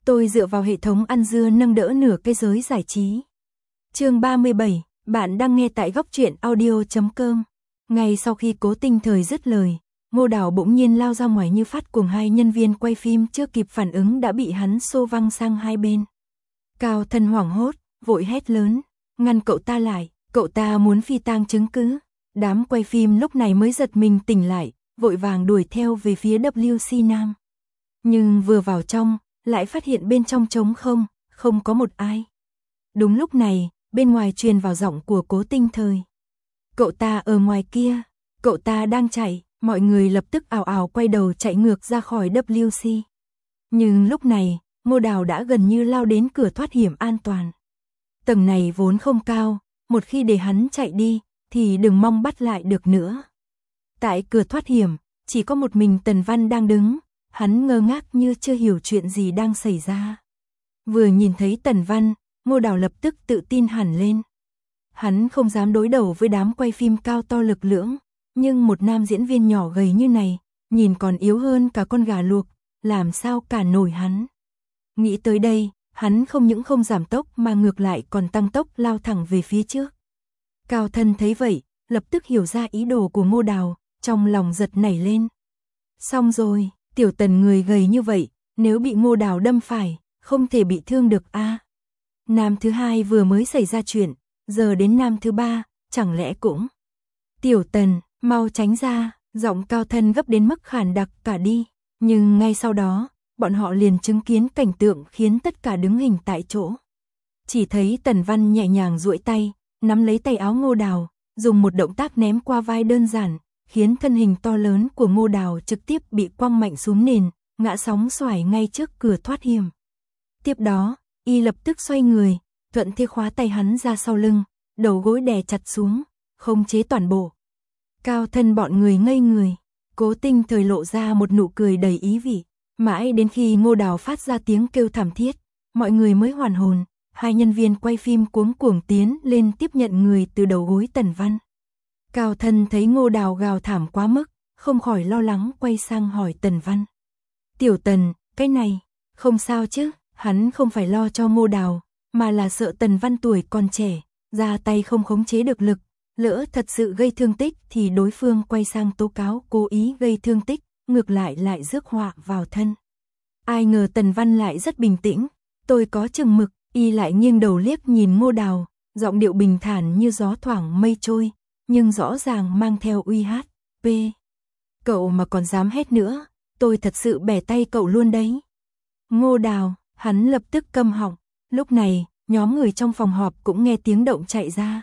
Tôi dựa vào hệ thống ăn dưa nâng đỡ nửa cái giới giải trí. Chương 37, bạn đang nghe tại góc truyện audio.com. Ngay sau khi Cố Tinh Thời dứt lời, Ngô Đào bỗng nhiên lao ra ngoài như phát cuồng, hai nhân viên quay phim chưa kịp phản ứng đã bị hắn xô văng sang hai bên. Cao Thân hoảng hốt, vội hét lớn, ngăn cậu ta lại, cậu ta muốn phi tang chứng cứ. Đám quay phim lúc này mới giật mình tỉnh lại, vội vàng đuổi theo về phía WC Nam. Nhưng vừa vào trong, lại phát hiện bên trong trống không, không có một ai. Đúng lúc này, bên ngoài truyền vào giọng của Cố Tinh Thời. Cậu ta ở ngoài kia, cậu ta đang chạy, mọi người lập tức ào ào quay đầu chạy ngược ra khỏi WC. Nhưng lúc này, Ngô Đào đã gần như lao đến cửa thoát hiểm an toàn. Tầng này vốn không cao, một khi để hắn chạy đi, thì đừng mong bắt lại được nữa. Tại cửa thoát hiểm, chỉ có một mình Tần Văn đang đứng, hắn ngơ ngác như chưa hiểu chuyện gì đang xảy ra. Vừa nhìn thấy Tần Văn, Ngô Đào lập tức tự tin hẳn lên. Hắn không dám đối đầu với đám quay phim cao to lực lưỡng, nhưng một nam diễn viên nhỏ gầy như này, nhìn còn yếu hơn cả con gà luộc, làm sao cản nổi hắn. Nghĩ tới đây, hắn không những không giảm tốc mà ngược lại còn tăng tốc lao thẳng về phía trước. Cao Thân thấy vậy, lập tức hiểu ra ý đồ của Ngô Đào, trong lòng giật nảy lên. Xong rồi, tiểu Tần người gầy như vậy, nếu bị Ngô Đào đâm phải, không thể bị thương được a. Nam thứ hai vừa mới xảy ra chuyện, giờ đến nam thứ ba, chẳng lẽ cũng. Tiểu Tần, mau tránh ra, giọng Cao Thân gấp đến mức khản đặc cả đi. Nhưng ngay sau đó, bọn họ liền chứng kiến cảnh tượng khiến tất cả đứng hình tại chỗ. Chỉ thấy Tần Văn nhẹ nhàng duỗi tay, nắm lấy tay áo Ngô Đào, dùng một động tác ném qua vai đơn giản, khiến thân hình to lớn của Ngô Đào trực tiếp bị quăng mạnh xuống nền, ngã sóng xoài ngay trước cửa thoát hiểm. Tiếp đó, y lập tức xoay người, thuận thế khóa tay hắn ra sau lưng, đầu gối đè chặt xuống, khống chế toàn bộ. Cao Thân bọn người ngây người, Cố Tinh Thời lộ ra một nụ cười đầy ý vị, mãi đến khi Ngô Đào phát ra tiếng kêu thảm thiết, mọi người mới hoàn hồn. Hai nhân viên quay phim cuống cuồng tiến lên tiếp nhận người từ đầu gối Tần Văn. Cao Thân thấy Ngô Đào gào thảm quá mức, không khỏi lo lắng quay sang hỏi Tần Văn. Tiểu Tần, cái này, không sao chứ? Hắn không phải lo cho Ngô Đào, mà là sợ Tần Văn tuổi còn trẻ, ra tay không khống chế được lực, lỡ thật sự gây thương tích thì đối phương quay sang tố cáo cố ý gây thương tích, ngược lại rước họa vào thân. Ai ngờ Tần Văn lại rất bình tĩnh, tôi có chừng mực. Y lại nghiêng đầu liếc nhìn Ngô Đào, giọng điệu bình thản như gió thoảng mây trôi, nhưng rõ ràng mang theo uy hát. P. Cậu mà còn dám hét nữa, tôi thật sự bẻ tay cậu luôn đấy. Ngô Đào, hắn lập tức câm họng. Lúc này, nhóm người trong phòng họp cũng nghe tiếng động chạy ra.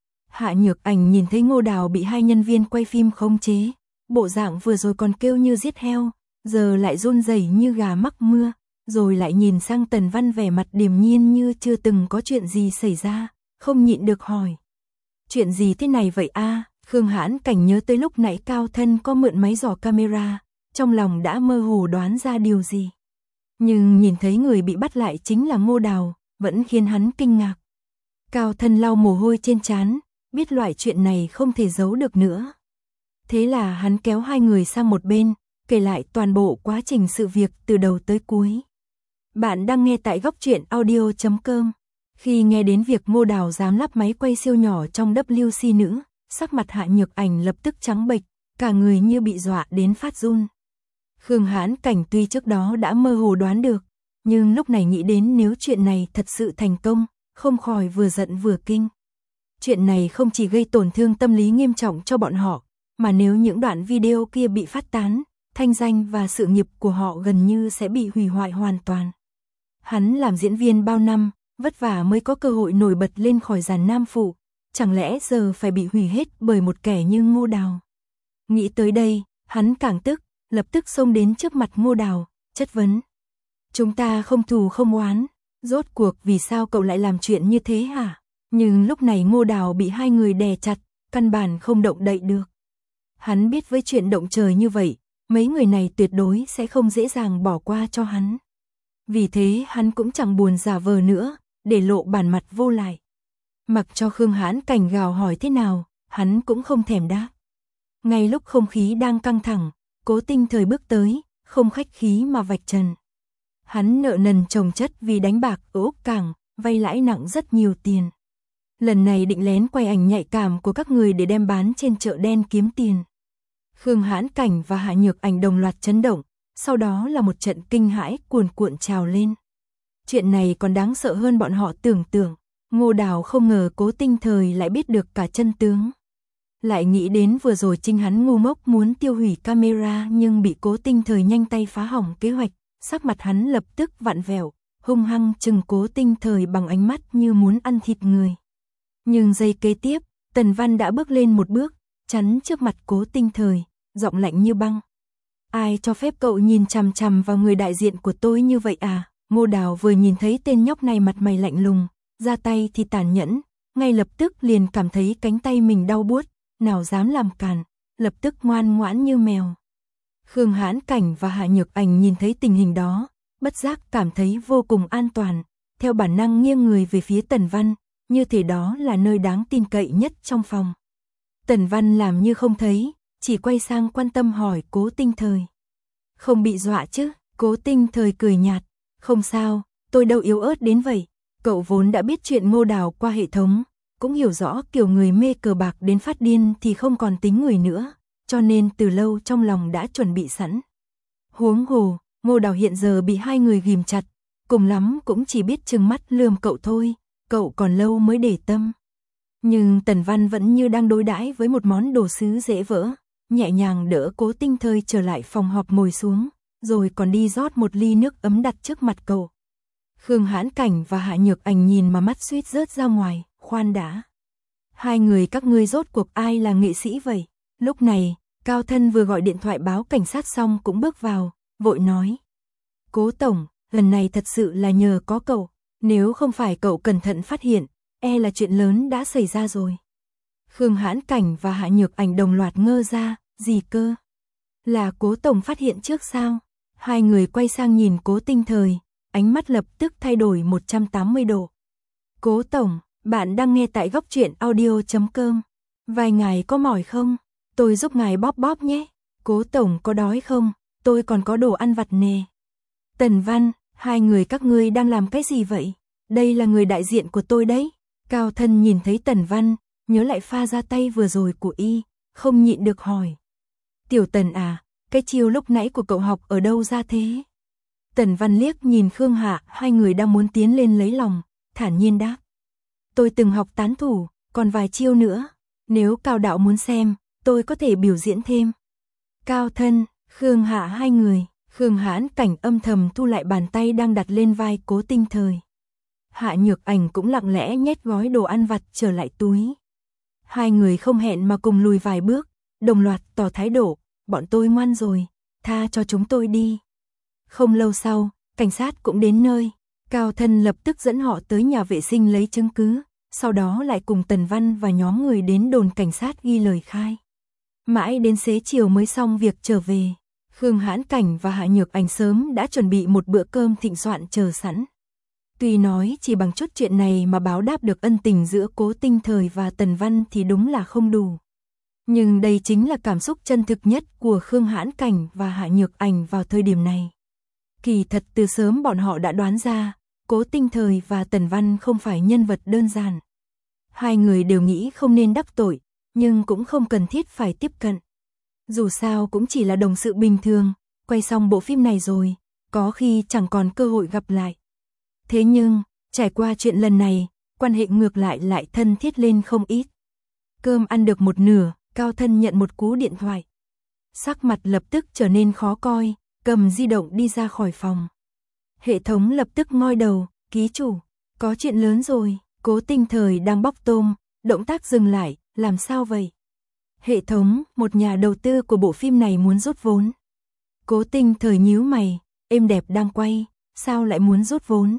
Hạ Nhược Ảnh nhìn thấy Ngô Đào bị hai nhân viên quay phim khống chế, bộ dạng vừa rồi còn kêu như giết heo, giờ lại run rẩy như gà mắc mưa. Rồi lại nhìn sang Tần Văn vẻ mặt điềm nhiên như chưa từng có chuyện gì xảy ra, không nhịn được hỏi. Chuyện gì thế này vậy a? Khương Hãn Cảnh nhớ tới lúc nãy Cao Thân có mượn máy dò camera, trong lòng đã mơ hồ đoán ra điều gì. Nhưng nhìn thấy người bị bắt lại chính là Ngô Đào, vẫn khiến hắn kinh ngạc. Cao Thân lau mồ hôi trên trán, biết loại chuyện này không thể giấu được nữa. Thế là hắn kéo hai người sang một bên, kể lại toàn bộ quá trình sự việc từ đầu tới cuối. Bạn đang nghe tại góc truyện audio.com. Khi nghe đến việc Ngô Đào dám lắp máy quay siêu nhỏ trong WC nữ, sắc mặt Hạ Nhược Ảnh lập tức trắng bệch, cả người như bị dọa đến phát run. Khương Hãn Cảnh tuy trước đó đã mơ hồ đoán được, nhưng lúc này nghĩ đến nếu chuyện này thật sự thành công, không khỏi vừa giận vừa kinh. Chuyện này không chỉ gây tổn thương tâm lý nghiêm trọng cho bọn họ, mà nếu những đoạn video kia bị phát tán, thanh danh và sự nghiệp của họ gần như sẽ bị hủy hoại hoàn toàn. Hắn làm diễn viên bao năm, vất vả mới có cơ hội nổi bật lên khỏi dàn nam phụ, chẳng lẽ giờ phải bị hủy hết bởi một kẻ như Ngô Đào. Nghĩ tới đây, hắn càng tức, lập tức xông đến trước mặt Ngô Đào, chất vấn. Chúng ta không thù không oán, rốt cuộc vì sao cậu lại làm chuyện như thế hả? Nhưng lúc này Ngô Đào bị hai người đè chặt, căn bản không động đậy được. Hắn biết với chuyện động trời như vậy, mấy người này tuyệt đối sẽ không dễ dàng bỏ qua cho hắn. Vì thế hắn cũng chẳng buồn giả vờ nữa, để lộ bản mặt vô lại. Mặc cho Khương Hãn Cảnh gào hỏi thế nào, hắn cũng không thèm đáp. Ngay lúc không khí đang căng thẳng, Cố Tinh Thời bước tới, không khách khí mà vạch trần. Hắn nợ nần chồng chất vì đánh bạc ở Úc Cảng, vay lãi nặng rất nhiều tiền. Lần này định lén quay ảnh nhạy cảm của các người để đem bán trên chợ đen kiếm tiền. Khương Hãn Cảnh và Hạ Nhược Ảnh đồng loạt chấn động, sau đó là một trận kinh hãi cuồn cuộn trào lên. Chuyện này còn đáng sợ hơn bọn họ tưởng tượng. Ngô Đào không ngờ Cố Tinh Thời lại biết được cả chân tướng. Lại nghĩ đến vừa rồi chính hắn ngu ngốc muốn tiêu hủy camera nhưng bị Cố Tinh Thời nhanh tay phá hỏng kế hoạch, sắc mặt hắn lập tức vặn vẹo, hung hăng chừng Cố Tinh Thời bằng ánh mắt như muốn ăn thịt người. Nhưng giây kế tiếp, Tần Văn đã bước lên một bước, chắn trước mặt Cố Tinh Thời, giọng lạnh như băng. Ai cho phép cậu nhìn chằm chằm vào người đại diện của tôi như vậy à? Ngô Đào vừa nhìn thấy tên nhóc này mặt mày lạnh lùng, ra tay thì tàn nhẫn, ngay lập tức liền cảm thấy cánh tay mình đau buốt, nào dám làm càn, lập tức ngoan ngoãn như mèo. Khương Hãn Cảnh và Hạ Nhược Ảnh nhìn thấy tình hình đó, bất giác cảm thấy vô cùng an toàn, theo bản năng nghiêng người về phía Tần Văn, như thể đó là nơi đáng tin cậy nhất trong phòng. Tần Văn làm như không thấy, chỉ quay sang quan tâm hỏi Cố Tinh Thời. Không bị dọa chứ? Cố Tinh Thời cười nhạt, không sao, tôi đâu yếu ớt đến vậy. Cậu vốn đã biết chuyện Ngô Đào qua hệ thống, cũng hiểu rõ kiểu người mê cờ bạc đến phát điên thì không còn tính người nữa, cho nên từ lâu trong lòng đã chuẩn bị sẵn. Huống hồ, Ngô Đào hiện giờ bị hai người ghìm chặt, cùng lắm cũng chỉ biết trừng mắt lườm cậu thôi, cậu còn lâu mới để tâm. Nhưng Tần Văn vẫn như đang đối đãi với một món đồ sứ dễ vỡ, nhẹ nhàng đỡ Cố Tinh Thời trở lại phòng họp ngồi xuống, rồi còn đi rót một ly nước ấm đặt trước mặt cậu. Khương Hãn Cảnh và Hạ Nhược Ảnh nhìn mà mắt suýt rớt ra ngoài, khoan đã. Hai người các ngươi rốt cuộc ai là nghệ sĩ vậy? Lúc này, Cao Thân vừa gọi điện thoại báo cảnh sát xong cũng bước vào, vội nói. Cố Tổng, lần này thật sự là nhờ có cậu, nếu không phải cậu cẩn thận phát hiện, e là chuyện lớn đã xảy ra rồi. Khương Hãn Cảnh và Hạ Nhược Ảnh đồng loạt ngơ ra, gì cơ? Là Cố Tổng phát hiện trước sao? Hai người quay sang nhìn Cố Tinh Thời, ánh mắt lập tức thay đổi 180 độ. Cố Tổng, bạn đang nghe tại góc truyện audio.com. Vài ngài có mỏi không? Tôi giúp ngài bóp bóp nhé. Cố Tổng có đói không? Tôi còn có đồ ăn vặt nè. Tần Văn, hai người các ngươi đang làm cái gì vậy? Đây là người đại diện của tôi đấy. Cao Thân nhìn thấy Tần Văn, nhớ lại pha ra tay vừa rồi của y, không nhịn được hỏi. Tiểu Tần à, cái chiêu lúc nãy của cậu học ở đâu ra thế? Tần Văn liếc nhìn Khương Hạ, hai người đang muốn tiến lên lấy lòng, thản nhiên đáp. Tôi từng học tán thủ, còn vài chiêu nữa, nếu Cao Đạo muốn xem, tôi có thể biểu diễn thêm. Cao Thân, Khương Hạ hai người, Khương Hãn Cảnh âm thầm thu lại bàn tay đang đặt lên vai Cố Tinh Thời. Hạ Nhược Ảnh cũng lặng lẽ nhét gói đồ ăn vặt trở lại túi. Hai người không hẹn mà cùng lùi vài bước, đồng loạt tỏ thái độ, bọn tôi ngoan rồi, tha cho chúng tôi đi. Không lâu sau, cảnh sát cũng đến nơi, Cao Thân lập tức dẫn họ tới nhà vệ sinh lấy chứng cứ, sau đó lại cùng Tần Văn và nhóm người đến đồn cảnh sát ghi lời khai. Mãi đến xế chiều mới xong việc trở về, Khương Hãn Cảnh và Hạ Nhược Ảnh sớm đã chuẩn bị một bữa cơm thịnh soạn chờ sẵn. Tuy nói chỉ bằng chút chuyện này mà báo đáp được ân tình giữa Cố Tinh Thời và Tần Văn thì đúng là không đủ. Nhưng đây chính là cảm xúc chân thực nhất của Khương Hãn Cảnh và Hạ Nhược Ảnh vào thời điểm này. Kỳ thật từ sớm bọn họ đã đoán ra, Cố Tinh Thời và Tần Văn không phải nhân vật đơn giản. Hai người đều nghĩ không nên đắc tội, nhưng cũng không cần thiết phải tiếp cận. Dù sao cũng chỉ là đồng sự bình thường, quay xong bộ phim này rồi, có khi chẳng còn cơ hội gặp lại. Thế nhưng, trải qua chuyện lần này, quan hệ ngược lại thân thiết lên không ít. Cơm ăn được một nửa, Cao Thân nhận một cú điện thoại. Sắc mặt lập tức trở nên khó coi, cầm di động đi ra khỏi phòng. Hệ thống lập tức ngoi đầu, ký chủ, có chuyện lớn rồi. Cố Tinh Thời đang bóc tôm, động tác dừng lại, làm sao vậy? Hệ thống, một nhà đầu tư của bộ phim này muốn rút vốn. Cố Tinh Thời nhíu mày, êm đẹp đang quay, sao lại muốn rút vốn?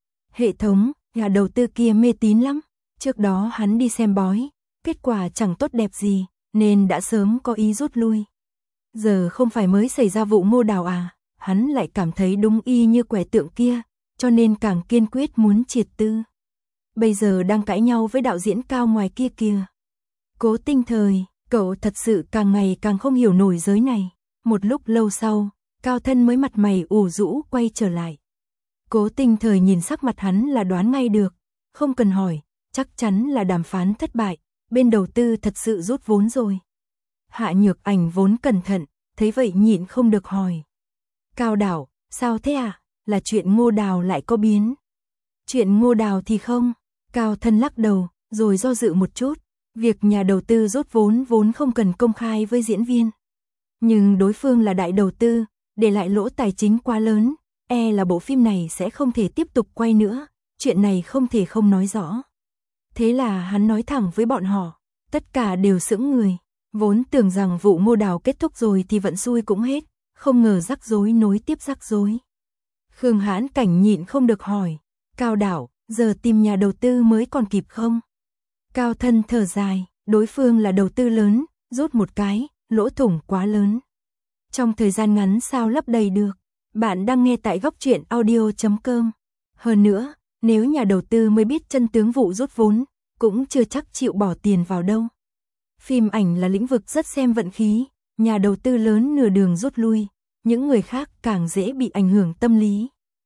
Hệ thống, nhà đầu tư kia mê tín lắm, trước đó hắn đi xem bói, kết quả chẳng tốt đẹp gì, nên đã sớm có ý rút lui. Giờ không phải mới xảy ra vụ Ngô Đào à, hắn lại cảm thấy đúng y như quẻ tượng kia, cho nên càng kiên quyết muốn triệt tư. Bây giờ đang cãi nhau với đạo diễn Cao ngoài kia kìa. Cố Tinh Thời, cậu thật sự càng ngày càng không hiểu nổi giới này. Một lúc lâu sau, Cao Thân mới mặt mày ủ rũ quay trở lại. Cố Tinh Thời nhìn sắc mặt hắn là đoán ngay được, không cần hỏi, chắc chắn là đàm phán thất bại, bên đầu tư thật sự rút vốn rồi. Hạ Nhược Ảnh vốn cẩn thận, thấy vậy nhịn không được hỏi. Cao Đảo, sao thế à? Là chuyện Ngô Đào lại có biến. Chuyện Ngô Đào thì không. Cao Thân lắc đầu, rồi do dự một chút. Việc nhà đầu tư rút vốn không cần công khai với diễn viên. Nhưng đối phương là đại đầu tư, để lại lỗ tài chính quá lớn, là bộ phim này sẽ không thể tiếp tục quay nữa. Chuyện này không thể không nói rõ. Thế là hắn nói thẳng với bọn họ, tất cả đều sững người. Vốn tưởng rằng vụ Ngô Đào kết thúc rồi thì vận xui cũng hết, không ngờ rắc rối nối tiếp rắc rối. Khương Hãn Cảnh nhịn không được hỏi, Cao Đảo, giờ tìm nhà đầu tư mới còn kịp không? Cao Thân thở dài, đối phương là đầu tư lớn, rút một cái, lỗ thủng quá lớn. Trong thời gian ngắn sao lấp đầy được? Bạn đang nghe tại góc truyện audio.com. Hơn nữa, nếu nhà đầu tư mới biết chân tướng vụ rút vốn, cũng chưa chắc chịu bỏ tiền vào đâu. Phim ảnh là lĩnh vực rất xem vận khí, nhà đầu tư lớn nửa đường rút lui, những người khác càng dễ bị ảnh hưởng tâm lý.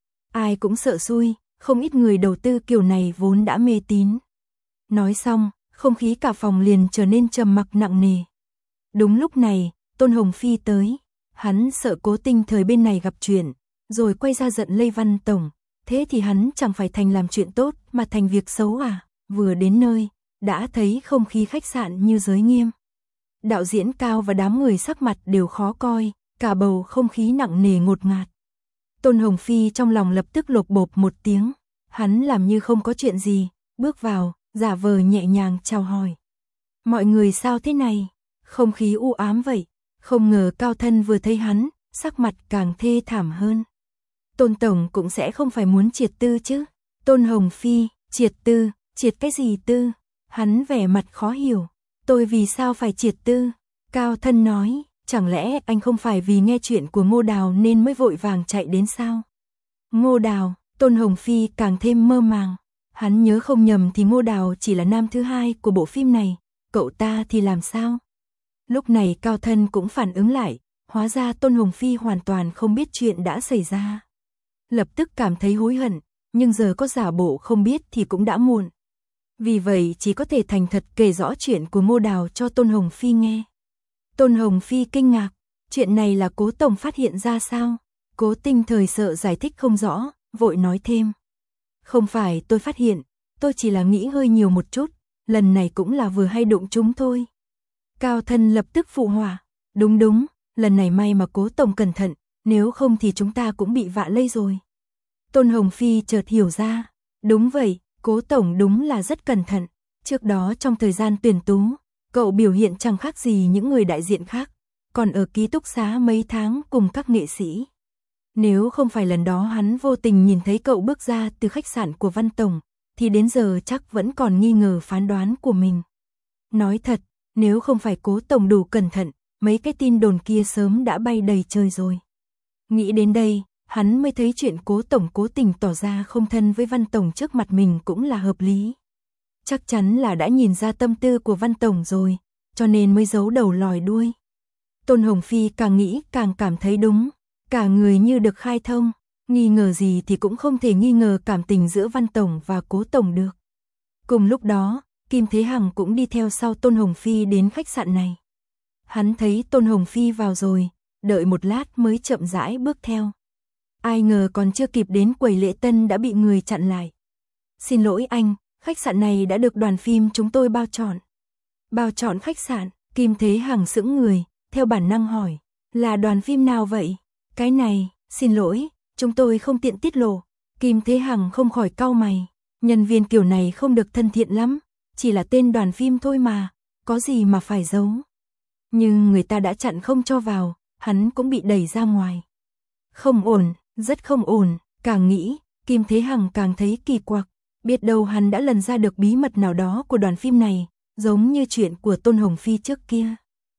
Ai cũng sợ xui, không ít người đầu tư kiểu này vốn đã mê tín. Nói xong, không khí cả phòng liền trở nên trầm mặc nặng nề. Đúng lúc này, Tôn Hồng Phi tới, hắn sợ Cố Tinh Thời bên này gặp chuyện, rồi quay ra giận Lê Văn Tổng, thế thì hắn chẳng phải thành làm chuyện tốt mà thành việc xấu à? Vừa đến nơi, đã thấy không khí khách sạn như giới nghiêm. Đạo diễn Cao và đám người sắc mặt đều khó coi, cả bầu không khí nặng nề ngột ngạt. Tôn Hồng Phi trong lòng lập tức lột bột một tiếng, hắn làm như không có chuyện gì, bước vào, giả vờ nhẹ nhàng chào hỏi. Mọi người sao thế này? Không khí u ám vậy. Không ngờ Cao Thân vừa thấy hắn, sắc mặt càng thê thảm hơn. Tôn Tổng cũng sẽ không phải muốn triệt tư chứ? Tôn Hồng Phi, triệt tư, triệt cái gì tư? Hắn vẻ mặt khó hiểu. Tôi vì sao phải triệt tư? Cao Thân nói, chẳng lẽ anh không phải vì nghe chuyện của Ngô Đào nên mới vội vàng chạy đến sao? Ngô Đào, Tôn Hồng Phi càng thêm mơ màng. Hắn nhớ không nhầm thì Ngô Đào chỉ là nam thứ hai của bộ phim này, cậu ta thì làm sao? Lúc này Cao Thân cũng phản ứng lại, hóa ra Tôn Hồng Phi hoàn toàn không biết chuyện đã xảy ra. Lập tức cảm thấy hối hận, nhưng giờ có giả bộ không biết thì cũng đã muộn. Vì vậy chỉ có thể thành thật kể rõ chuyện của Ngô Đào cho Tôn Hồng Phi nghe. Tôn Hồng Phi kinh ngạc, chuyện này là Cố Tổng phát hiện ra sao? Cố Tinh Thời sợ giải thích không rõ, vội nói thêm. Không phải tôi phát hiện, tôi chỉ là nghĩ hơi nhiều một chút, lần này cũng là vừa hay đụng chúng thôi. Cao Thân lập tức phụ họa, đúng, lần này may mà Cố Tổng cẩn thận, nếu không thì chúng ta cũng bị vạ lây rồi. Tôn Hồng Phi chợt hiểu ra, đúng vậy, Cố Tổng đúng là rất cẩn thận, trước đó trong thời gian tuyển tú, cậu biểu hiện chẳng khác gì những người đại diện khác, còn ở ký túc xá mấy tháng cùng các nghệ sĩ. Nếu không phải lần đó hắn vô tình nhìn thấy cậu bước ra từ khách sạn của Văn Tổng, thì đến giờ chắc vẫn còn nghi ngờ phán đoán của mình. Nói thật, nếu không phải Cố Tổng đủ cẩn thận, mấy cái tin đồn kia sớm đã bay đầy trời rồi. Nghĩ đến đây, hắn mới thấy chuyện Cố Tổng cố tình tỏ ra không thân với Văn Tổng trước mặt mình cũng là hợp lý. Chắc chắn là đã nhìn ra tâm tư của Văn Tổng rồi, cho nên mới giấu đầu lòi đuôi. Tôn Hồng Phi càng nghĩ càng cảm thấy đúng, cả người như được khai thông, nghi ngờ gì thì cũng không thể nghi ngờ cảm tình giữa Văn Tổng và Cố Tổng được. Cùng lúc đó, Kim Thế Hằng cũng đi theo sau Tôn Hồng Phi đến khách sạn này. Hắn thấy Tôn Hồng Phi vào rồi, đợi một lát mới chậm rãi bước theo. Ai ngờ còn chưa kịp đến quầy lễ tân đã bị người chặn lại. Xin lỗi anh, khách sạn này đã được đoàn phim chúng tôi bao chọn. Bao chọn khách sạn, Kim Thế Hằng sững người, theo bản năng hỏi, là đoàn phim nào vậy? Cái này, xin lỗi, chúng tôi không tiện tiết lộ. Kim Thế Hằng không khỏi cau mày, nhân viên kiểu này không được thân thiện lắm, chỉ là tên đoàn phim thôi mà, có gì mà phải giấu. Nhưng người ta đã chặn không cho vào, hắn cũng bị đẩy ra ngoài. Không ổn, rất không ổn, càng nghĩ, Kim Thế Hằng càng thấy kỳ quặc, biết đâu hắn đã lần ra được bí mật nào đó của đoàn phim này, giống như chuyện của Tôn Hồng Phi trước kia.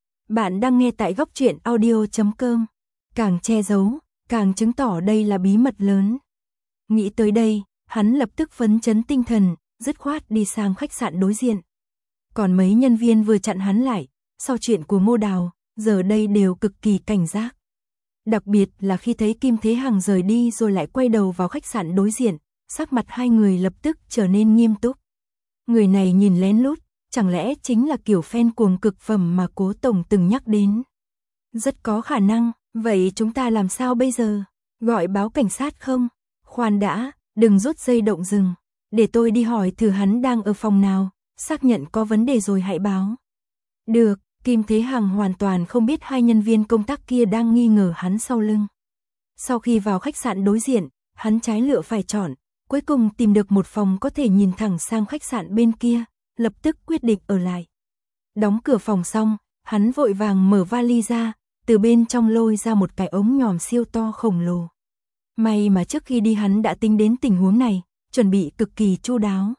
Bạn đang nghe tại góc truyện audio.com. Càng che giấu, càng chứng tỏ đây là bí mật lớn. Nghĩ tới đây, hắn lập tức phấn chấn tinh thần, dứt khoát đi sang khách sạn đối diện. Còn mấy nhân viên vừa chặn hắn lại, sau chuyện của Ngô Đào, giờ đây đều cực kỳ cảnh giác. Đặc biệt là khi thấy Kim Thế Hằng rời đi rồi lại quay đầu vào khách sạn đối diện, sắc mặt hai người lập tức trở nên nghiêm túc. Người này nhìn lén lút, chẳng lẽ chính là kiểu fan cuồng cực phẩm mà Cố tổng từng nhắc đến? Rất có khả năng, vậy chúng ta làm sao bây giờ? Gọi báo cảnh sát không? Khoan đã, đừng rút dây động rừng. Để tôi đi hỏi thử hắn đang ở phòng nào, xác nhận có vấn đề rồi hãy báo. Được, Kim Thế Hằng hoàn toàn không biết hai nhân viên công tác kia đang nghi ngờ hắn sau lưng. Sau khi vào khách sạn đối diện, hắn trái lựa phải chọn, cuối cùng tìm được một phòng có thể nhìn thẳng sang khách sạn bên kia, lập tức quyết định ở lại. Đóng cửa phòng xong, hắn vội vàng mở vali ra, từ bên trong lôi ra một cái ống nhòm siêu to khổng lồ. May mà trước khi đi hắn đã tính đến tình huống này, chuẩn bị cực kỳ chu đáo.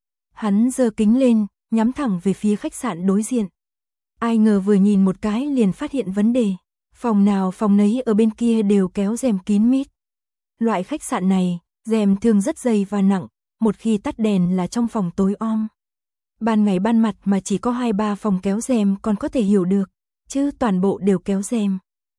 Hắn giơ kính lên, nhắm thẳng về phía khách sạn đối diện. Ai ngờ vừa nhìn một cái liền phát hiện vấn đề. Phòng nào phòng nấy ở bên kia đều kéo rèm kín mít. Loại khách sạn này, rèm thường rất dày và nặng, một khi tắt đèn là trong phòng tối om. Ban ngày ban mặt mà chỉ có 2-3 phòng kéo rèm còn có thể hiểu được, chứ toàn bộ đều kéo rèm.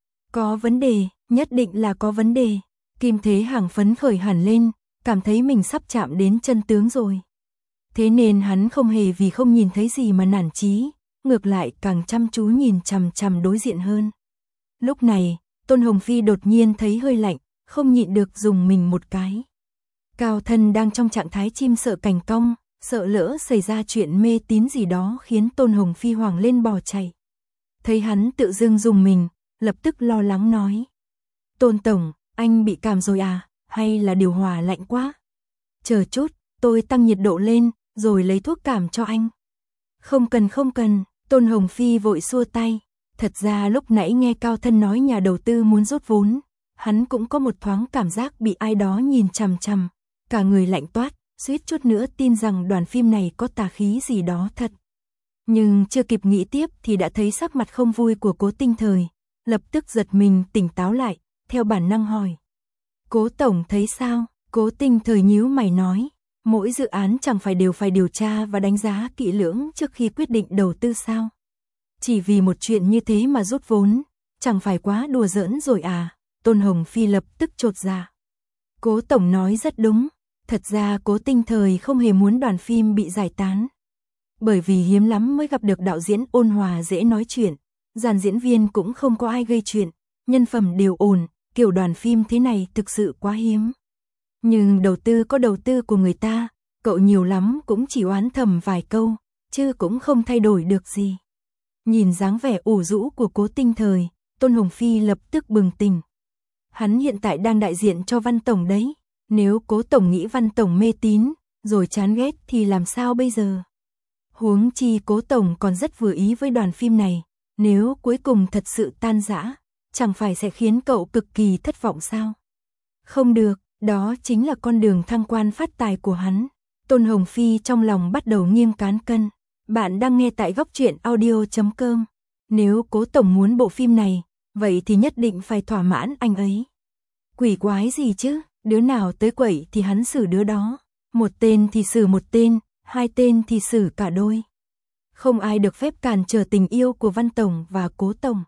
Có vấn đề, nhất định là có vấn đề. Kim Thế Hằng phấn khởi hẳn lên, cảm thấy mình sắp chạm đến chân tướng rồi. Thế nên hắn không hề vì không nhìn thấy gì mà nản chí, ngược lại càng chăm chú nhìn chằm chằm đối diện hơn. Lúc này, Tôn Hồng Phi đột nhiên thấy hơi lạnh, không nhịn được dùng mình một cái. Cao Thân đang trong trạng thái chim sợ cành cong, sợ lỡ xảy ra chuyện mê tín gì đó khiến Tôn Hồng Phi hoảng lên bỏ chạy. Thấy hắn tự dưng dùng mình, lập tức lo lắng nói. Tôn Tổng, anh bị cảm rồi à, hay là điều hòa lạnh quá? Chờ chút, tôi tăng nhiệt độ lên, rồi lấy thuốc cảm cho anh. Không cần, Tôn Hồng Phi vội xua tay. Thật ra lúc nãy nghe Cao Thân nói nhà đầu tư muốn rút vốn, hắn cũng có một thoáng cảm giác bị ai đó nhìn chằm chằm, cả người lạnh toát, suýt chút nữa tin rằng đoàn phim này có tà khí gì đó thật. Nhưng chưa kịp nghĩ tiếp thì đã thấy sắc mặt không vui của Cố Tinh Thời, lập tức giật mình tỉnh táo lại, theo bản năng hỏi. Cố Tổng thấy sao? Cố Tinh Thời nhíu mày nói, mỗi dự án chẳng phải đều phải điều tra và đánh giá kỹ lưỡng trước khi quyết định đầu tư sao? Chỉ vì một chuyện như thế mà rút vốn, chẳng phải quá đùa giỡn rồi à? Tôn Hồng Phi lập tức chột dạ. Cố Tổng nói rất đúng, thật ra Cố Tinh Thời không hề muốn đoàn phim bị giải tán. Bởi vì hiếm lắm mới gặp được đạo diễn ôn hòa dễ nói chuyện, dàn diễn viên cũng không có ai gây chuyện, nhân phẩm đều ổn, kiểu đoàn phim thế này thực sự quá hiếm. Nhưng đầu tư có đầu tư của người ta, cậu nhiều lắm cũng chỉ oán thầm vài câu, chứ cũng không thay đổi được gì. Nhìn dáng vẻ ủ rũ của Cố Tinh Thời, Tôn Hồng Phi lập tức bừng tỉnh. Hắn hiện tại đang đại diện cho Văn Tổng đấy, nếu Cố Tổng nghĩ Văn Tổng mê tín, rồi chán ghét thì làm sao bây giờ? Huống chi Cố Tổng còn rất vừa ý với đoàn phim này, nếu cuối cùng thật sự tan rã, chẳng phải sẽ khiến cậu cực kỳ thất vọng sao? Không được, đó chính là con đường thăng quan phát tài của hắn. Tôn Hồng Phi trong lòng bắt đầu nghiêng cán cân. Bạn đang nghe tại góc truyện audio.com. Nếu Cố Tổng muốn bộ phim này, vậy thì nhất định phải thỏa mãn anh ấy. Quỷ quái gì chứ, đứa nào tới quẩy thì hắn xử đứa đó. Một tên thì xử một tên, hai tên thì xử cả đôi. Không ai được phép cản trở tình yêu của Văn Tổng và Cố Tổng.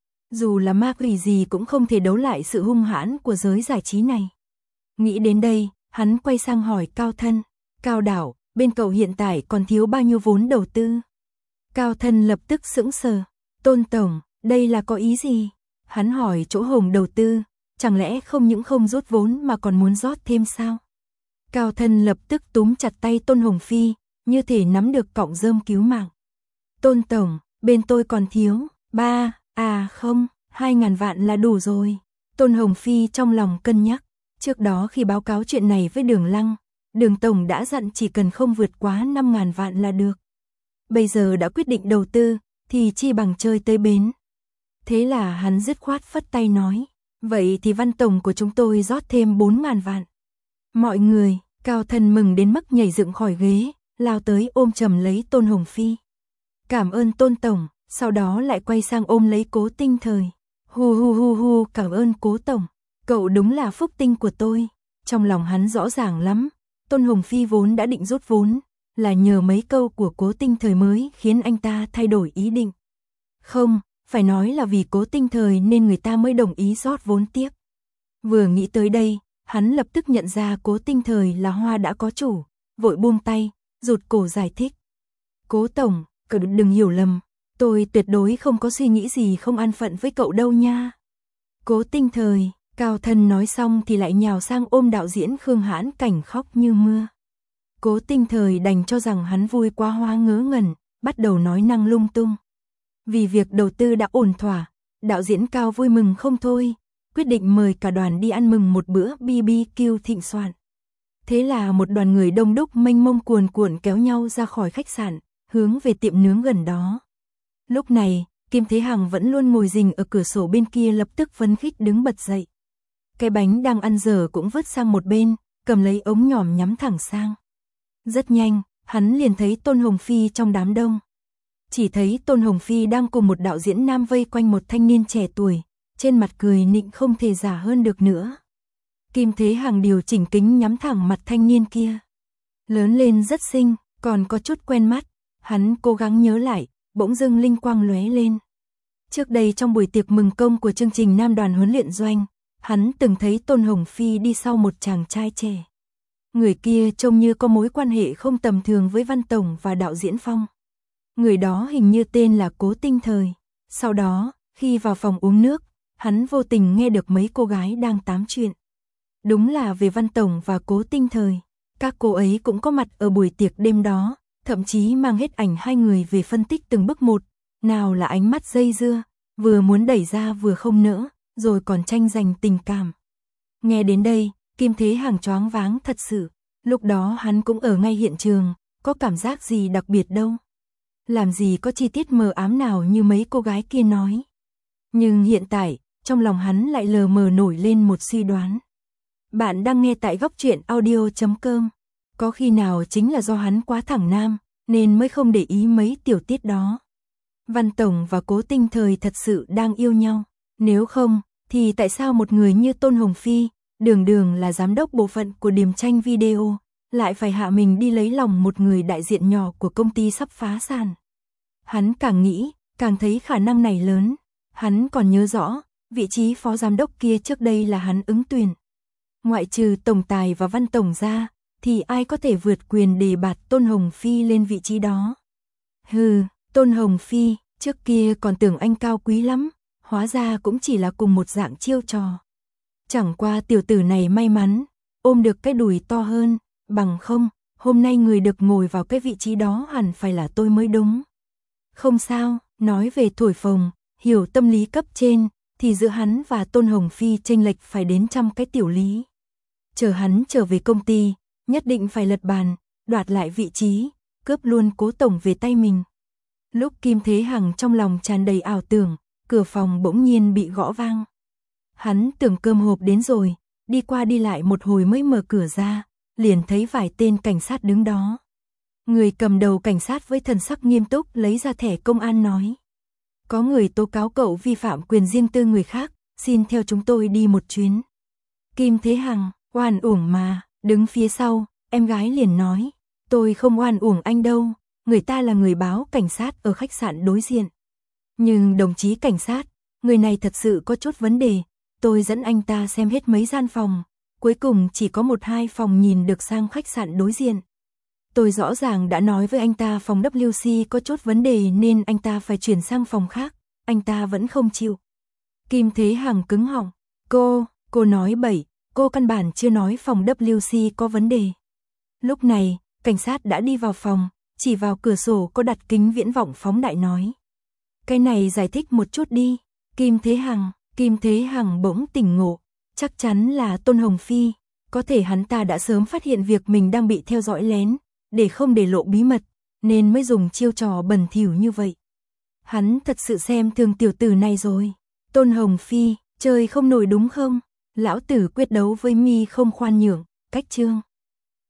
Dù là ma quỷ gì cũng không thể đấu lại sự hung hãn của giới giải trí này. Nghĩ đến đây, hắn quay sang hỏi Cao Thân. Cao Đảo, bên cậu hiện tại còn thiếu bao nhiêu vốn đầu tư? Cao Thân lập tức sững sờ. Tôn Tổng, đây là có ý gì? Hắn hỏi chỗ Hồng đầu tư, chẳng lẽ không những không rút vốn mà còn muốn rót thêm sao? Cao Thân lập tức túm chặt tay Tôn Hồng Phi, như thể nắm được cọng rơm cứu mạng. Tôn Tổng, bên tôi còn thiếu, 2.000 vạn là đủ rồi. Tôn Hồng Phi trong lòng cân nhắc, trước đó khi báo cáo chuyện này với Đường Lăng, Đường Tổng đã dặn chỉ cần không vượt quá 5.000 vạn là được. Bây giờ đã quyết định đầu tư, thì chi bằng chơi tới bến. Thế là hắn dứt khoát phất tay nói, vậy thì Văn Tổng của chúng tôi rót thêm 4.000 vạn. Mọi người, Cao Thân mừng đến mức nhảy dựng khỏi ghế, lao tới ôm chầm lấy Tôn Hồng Phi. Cảm ơn Tôn Tổng, sau đó lại quay sang ôm lấy Cố Tinh Thời. Hu, cảm ơn Cố Tổng, cậu đúng là phúc tinh của tôi. Trong lòng hắn rõ ràng lắm, Tôn Hồng Phi vốn đã định rút vốn, là nhờ mấy câu của Cố Tinh Thời mới khiến anh ta thay đổi ý định. Không, phải nói là vì Cố Tinh Thời nên người ta mới đồng ý rót vốn tiếp. Vừa nghĩ tới đây, hắn lập tức nhận ra Cố Tinh Thời là hoa đã có chủ, vội buông tay, rụt cổ giải thích. Cố tổng, cậu đừng hiểu lầm, tôi tuyệt đối không có suy nghĩ gì không an phận với cậu đâu nha. Cố Tinh Thời, Cao Thần nói xong thì lại nhào sang ôm đạo diễn Khương Hãn Cảnh khóc như mưa. Cố Tinh Thời đành cho rằng hắn vui quá hoa ngớ ngẩn, bắt đầu nói năng lung tung. Vì việc đầu tư đã ổn thỏa, đạo diễn Cao vui mừng không thôi, quyết định mời cả đoàn đi ăn mừng một bữa BBQ thịnh soạn. Thế là một đoàn người đông đúc mênh mông cuồn cuộn kéo nhau ra khỏi khách sạn, hướng về tiệm nướng gần đó. Lúc này, Kim Thế Hằng vẫn luôn ngồi rình ở cửa sổ bên kia lập tức phấn khích đứng bật dậy. Cái bánh đang ăn dở cũng vứt sang một bên, cầm lấy ống nhòm nhắm thẳng sang. Rất nhanh, hắn liền thấy Tôn Hồng Phi trong đám đông. Chỉ thấy Tôn Hồng Phi đang cùng một đạo diễn nam vây quanh một thanh niên trẻ tuổi, trên mặt cười nịnh không thể giả hơn được nữa. Kim Thế Hằng điều chỉnh kính nhắm thẳng mặt thanh niên kia. Lớn lên rất xinh, còn có chút quen mắt, hắn cố gắng nhớ lại, bỗng dưng linh quang lóe lên. Trước đây trong buổi tiệc mừng công của chương trình Nam đoàn huấn luyện doanh, hắn từng thấy Tôn Hồng Phi đi sau một chàng trai trẻ. Người kia trông như có mối quan hệ không tầm thường với Văn Tổng và đạo diễn Phong. Người đó hình như tên là Cố Tinh Thời. Sau đó, khi vào phòng uống nước, hắn vô tình nghe được mấy cô gái đang tám chuyện. Đúng là về Văn Tổng và Cố Tinh Thời. Các cô ấy cũng có mặt ở buổi tiệc đêm đó, thậm chí mang hết ảnh hai người về phân tích từng bước một. Nào là ánh mắt dây dưa, vừa muốn đẩy ra vừa không nỡ, rồi còn tranh giành tình cảm. Nghe đến đây, Kim Thế Hằng choáng váng thật sự. Lúc đó hắn cũng ở ngay hiện trường, có cảm giác gì đặc biệt đâu. Làm gì có chi tiết mờ ám nào như mấy cô gái kia nói. Nhưng hiện tại, trong lòng hắn lại lờ mờ nổi lên một suy đoán. Bạn đang nghe tại Góc Truyện Audio.com. Có khi nào chính là do hắn quá thẳng nam, nên mới không để ý mấy tiểu tiết đó. Văn Tổng và Cố Tinh Thời thật sự đang yêu nhau. Nếu không, thì tại sao một người như Tôn Hồng Phi, đường đường là giám đốc bộ phận của Điềm Tranh Video, lại phải hạ mình đi lấy lòng một người đại diện nhỏ của công ty sắp phá sản. Hắn càng nghĩ, càng thấy khả năng này lớn. Hắn còn nhớ rõ, vị trí phó giám đốc kia trước đây là hắn ứng tuyển. Ngoại trừ Tổng Tài và Văn Tổng ra, thì ai có thể vượt quyền đề bạt Tôn Hồng Phi lên vị trí đó. Hừ, Tôn Hồng Phi, trước kia còn tưởng anh cao quý lắm, hóa ra cũng chỉ là cùng một dạng chiêu trò. Chẳng qua tiểu tử này may mắn, ôm được cái đùi to hơn, bằng không, hôm nay người được ngồi vào cái vị trí đó hẳn phải là tôi mới đúng. Không sao, nói về thổi phồng, hiểu tâm lý cấp trên, thì giữa hắn và Tôn Hồng Phi chênh lệch phải đến trăm cái tiểu lý. Chờ hắn trở về công ty, nhất định phải lật bàn, đoạt lại vị trí, cướp luôn Cố Tổng về tay mình. Lúc Kim Thế Hằng trong lòng tràn đầy ảo tưởng, cửa phòng bỗng nhiên bị gõ vang. Hắn tưởng cơm hộp đến rồi, đi qua đi lại một hồi mới mở cửa ra, liền thấy vài tên cảnh sát đứng đó. Người cầm đầu cảnh sát với thần sắc nghiêm túc lấy ra thẻ công an nói. Có người tố cáo cậu vi phạm quyền riêng tư người khác, xin theo chúng tôi đi một chuyến. Kim Thế Hằng, oan uổng mà, đứng phía sau, em gái liền nói. Tôi không oan uổng anh đâu, người ta là người báo cảnh sát ở khách sạn đối diện. Nhưng đồng chí cảnh sát, người này thật sự có chút vấn đề, tôi dẫn anh ta xem hết mấy gian phòng, cuối cùng chỉ có 1-2 phòng nhìn được sang khách sạn đối diện. Tôi rõ ràng đã nói với anh ta phòng WC có chút vấn đề nên anh ta phải chuyển sang phòng khác, anh ta vẫn không chịu. Kim Thế Hằng cứng họng, cô nói bậy, cô căn bản chưa nói phòng WC có vấn đề. Lúc này, cảnh sát đã đi vào phòng, chỉ vào cửa sổ có đặt kính viễn vọng phóng đại nói. Cái này giải thích một chút đi. Kim Thế Hằng bỗng tỉnh ngộ, chắc chắn là Tôn Hồng Phi, có thể hắn ta đã sớm phát hiện việc mình đang bị theo dõi lén, để không để lộ bí mật, nên mới dùng chiêu trò bẩn thỉu như vậy. Hắn thật sự xem thường tiểu tử này rồi. Tôn Hồng Phi, chơi không nổi đúng không? Lão tử quyết đấu với mi không khoan nhượng, cách chương.